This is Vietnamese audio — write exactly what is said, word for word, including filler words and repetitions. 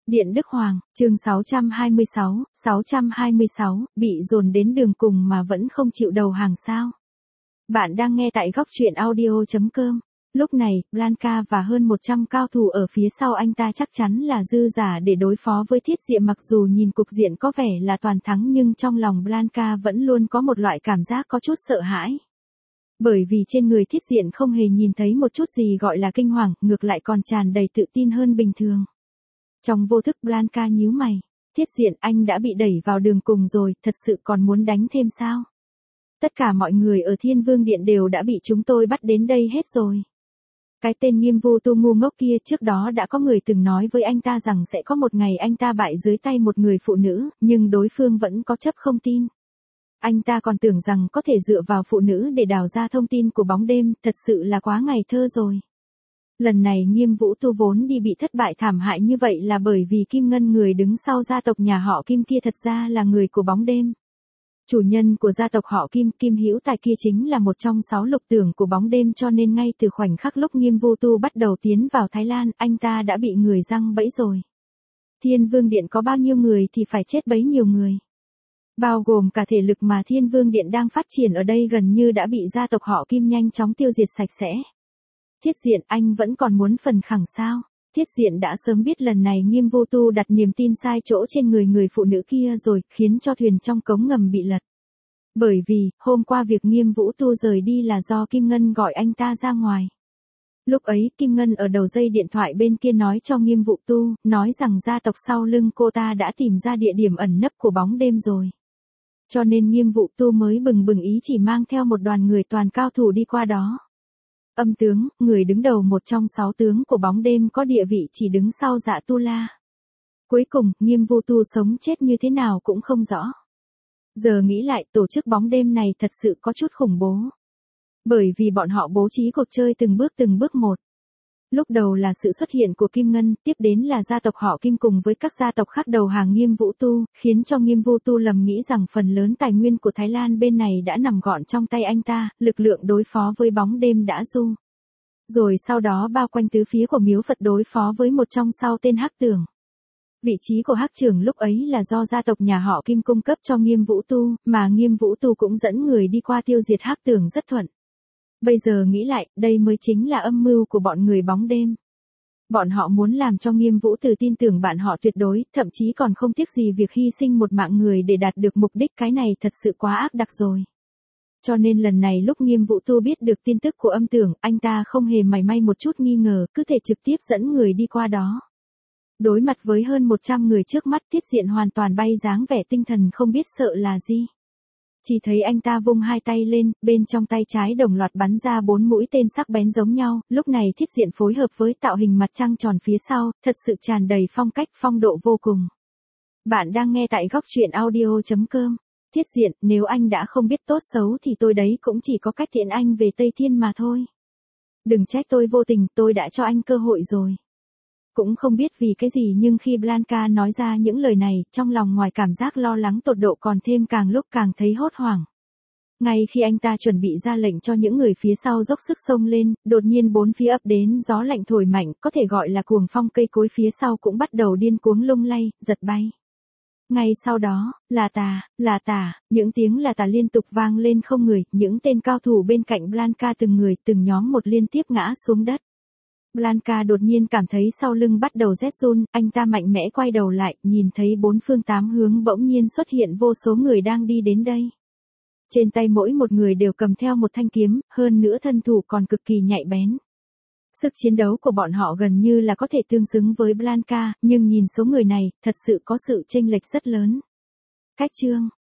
Điện Đức Hoàng, chương sáu trăm hai mươi sáu, sáu trăm hai mươi sáu, bị dồn đến đường cùng mà vẫn không chịu đầu hàng sao? Bạn đang nghe tại góc truyện audio chấm com. Lúc này, Blanca và hơn một trăm cao thủ ở phía sau anh ta chắc chắn là dư giả để đối phó với Thiết Diện, mặc dù nhìn cục diện có vẻ là toàn thắng nhưng trong lòng Blanca vẫn luôn có một loại cảm giác có chút sợ hãi. Bởi vì trên người Thiết Diện không hề nhìn thấy một chút gì gọi là kinh hoàng, ngược lại còn tràn đầy tự tin hơn bình thường. Trong vô thức Blanca nhíu mày, Thiết Diện, anh đã bị đẩy vào đường cùng rồi, thật sự còn muốn đánh thêm sao? Tất cả mọi người ở Thiên Vương Điện đều đã bị chúng tôi bắt đến đây hết rồi. Cái tên Nghiêm Vu Tu ngu ngốc kia, trước đó đã có người từng nói với anh ta rằng sẽ có một ngày anh ta bại dưới tay một người phụ nữ, nhưng đối phương vẫn có chấp không tin. Anh ta còn tưởng rằng có thể dựa vào phụ nữ để đào ra thông tin của bóng đêm, thật sự là quá ngày thơ rồi. Lần này Nghiêm Vũ Tu vốn đi bị thất bại thảm hại như vậy là bởi vì Kim Ngân, người đứng sau gia tộc nhà họ Kim kia, thật ra là người của bóng đêm. Chủ nhân của gia tộc họ Kim, Kim Hữu Tài kia chính là một trong sáu lục tưởng của bóng đêm, cho nên ngay từ khoảnh khắc lúc Nghiêm Vu Tu bắt đầu tiến vào Thái Lan, anh ta đã bị người giăng bẫy rồi. Thiên Vương Điện có bao nhiêu người thì phải chết bấy nhiêu người. Bao gồm cả thể lực mà Thiên Vương Điện đang phát triển ở đây gần như đã bị gia tộc họ Kim nhanh chóng tiêu diệt sạch sẽ. Thiết Diện, anh vẫn còn muốn phần khẳng sao? Thiết Diện đã sớm biết lần này Nghiêm Vu Tu đặt niềm tin sai chỗ trên người người phụ nữ kia rồi, khiến cho thuyền trong cống ngầm bị lật. Bởi vì, hôm qua việc Nghiêm Vũ Tu rời đi là do Kim Ngân gọi anh ta ra ngoài. Lúc ấy, Kim Ngân ở đầu dây điện thoại bên kia nói cho Nghiêm Vũ Tu, nói rằng gia tộc sau lưng cô ta đã tìm ra địa điểm ẩn nấp của bóng đêm rồi. Cho nên Nghiêm Vũ Tu mới bừng bừng ý chỉ mang theo một đoàn người toàn cao thủ đi qua đó. Âm tướng, người đứng đầu một trong sáu tướng của bóng đêm, có địa vị chỉ đứng sau Dạ Tu La. Cuối cùng, Nghiêm Vu Tu sống chết như thế nào cũng không rõ. Giờ nghĩ lại, tổ chức bóng đêm này thật sự có chút khủng bố. Bởi vì bọn họ bố trí cuộc chơi từng bước từng bước một. Lúc đầu là sự xuất hiện của Kim Ngân, tiếp đến là gia tộc họ Kim cùng với các gia tộc khác đầu hàng Nghiêm Vũ Tu, khiến cho Nghiêm Vu Tu lầm nghĩ rằng phần lớn tài nguyên của Thái Lan bên này đã nằm gọn trong tay anh ta, lực lượng đối phó với bóng đêm đã du. Rồi sau đó bao quanh tứ phía của miếu Phật đối phó với một trong sau tên Hắc Tưởng. Vị trí của Hắc Trưởng lúc ấy là do gia tộc nhà họ Kim cung cấp cho Nghiêm Vũ Tu, mà Nghiêm Vũ Tu cũng dẫn người đi qua tiêu diệt Hắc Tưởng rất thuận. Bây giờ nghĩ lại, đây mới chính là âm mưu của bọn người bóng đêm. Bọn họ muốn làm cho Nghiêm Vũ Từ tin tưởng bạn họ tuyệt đối, thậm chí còn không tiếc gì việc hy sinh một mạng người để đạt được mục đích, cái này thật sự quá ác độc rồi. Cho nên lần này lúc Nghiêm Vũ Tu biết được tin tức của Âm Tưởng, anh ta không hề mảy may một chút nghi ngờ, cứ thể trực tiếp dẫn người đi qua đó. Đối mặt với hơn một trăm người trước mắt, Thiết Diện hoàn toàn bay dáng vẻ tinh thần không biết sợ là gì. Chỉ thấy anh ta vung hai tay lên, bên trong tay trái đồng loạt bắn ra bốn mũi tên sắc bén giống nhau, lúc này Thiết Diện phối hợp với tạo hình mặt trăng tròn phía sau, thật sự tràn đầy phong cách, phong độ vô cùng. Bạn đang nghe tại góc truyện audio chấm com. Thiết Diện, nếu anh đã không biết tốt xấu thì tôi đấy cũng chỉ có cách tiễn anh về Tây Thiên mà thôi. Đừng trách tôi vô tình, tôi đã cho anh cơ hội rồi. Cũng không biết vì cái gì nhưng khi Blanca nói ra những lời này, trong lòng ngoài cảm giác lo lắng tột độ còn thêm càng lúc càng thấy hốt hoảng. Ngay khi anh ta chuẩn bị ra lệnh cho những người phía sau dốc sức xông lên, đột nhiên bốn phía ập đến gió lạnh thổi mạnh, có thể gọi là cuồng phong, cây cối phía sau cũng bắt đầu điên cuồng lung lay, giật bay. Ngay sau đó, là tà, là tà, những tiếng là tà liên tục vang lên không ngừng, những tên cao thủ bên cạnh Blanca từng người từng nhóm một liên tiếp ngã xuống đất. Blanca đột nhiên cảm thấy sau lưng bắt đầu rét run, anh ta mạnh mẽ quay đầu lại, nhìn thấy bốn phương tám hướng bỗng nhiên xuất hiện vô số người đang đi đến đây. Trên tay mỗi một người đều cầm theo một thanh kiếm, hơn nữa thân thủ còn cực kỳ nhạy bén. Sức chiến đấu của bọn họ gần như là có thể tương xứng với Blanca, nhưng nhìn số người này, thật sự có sự chênh lệch rất lớn. Cách chương,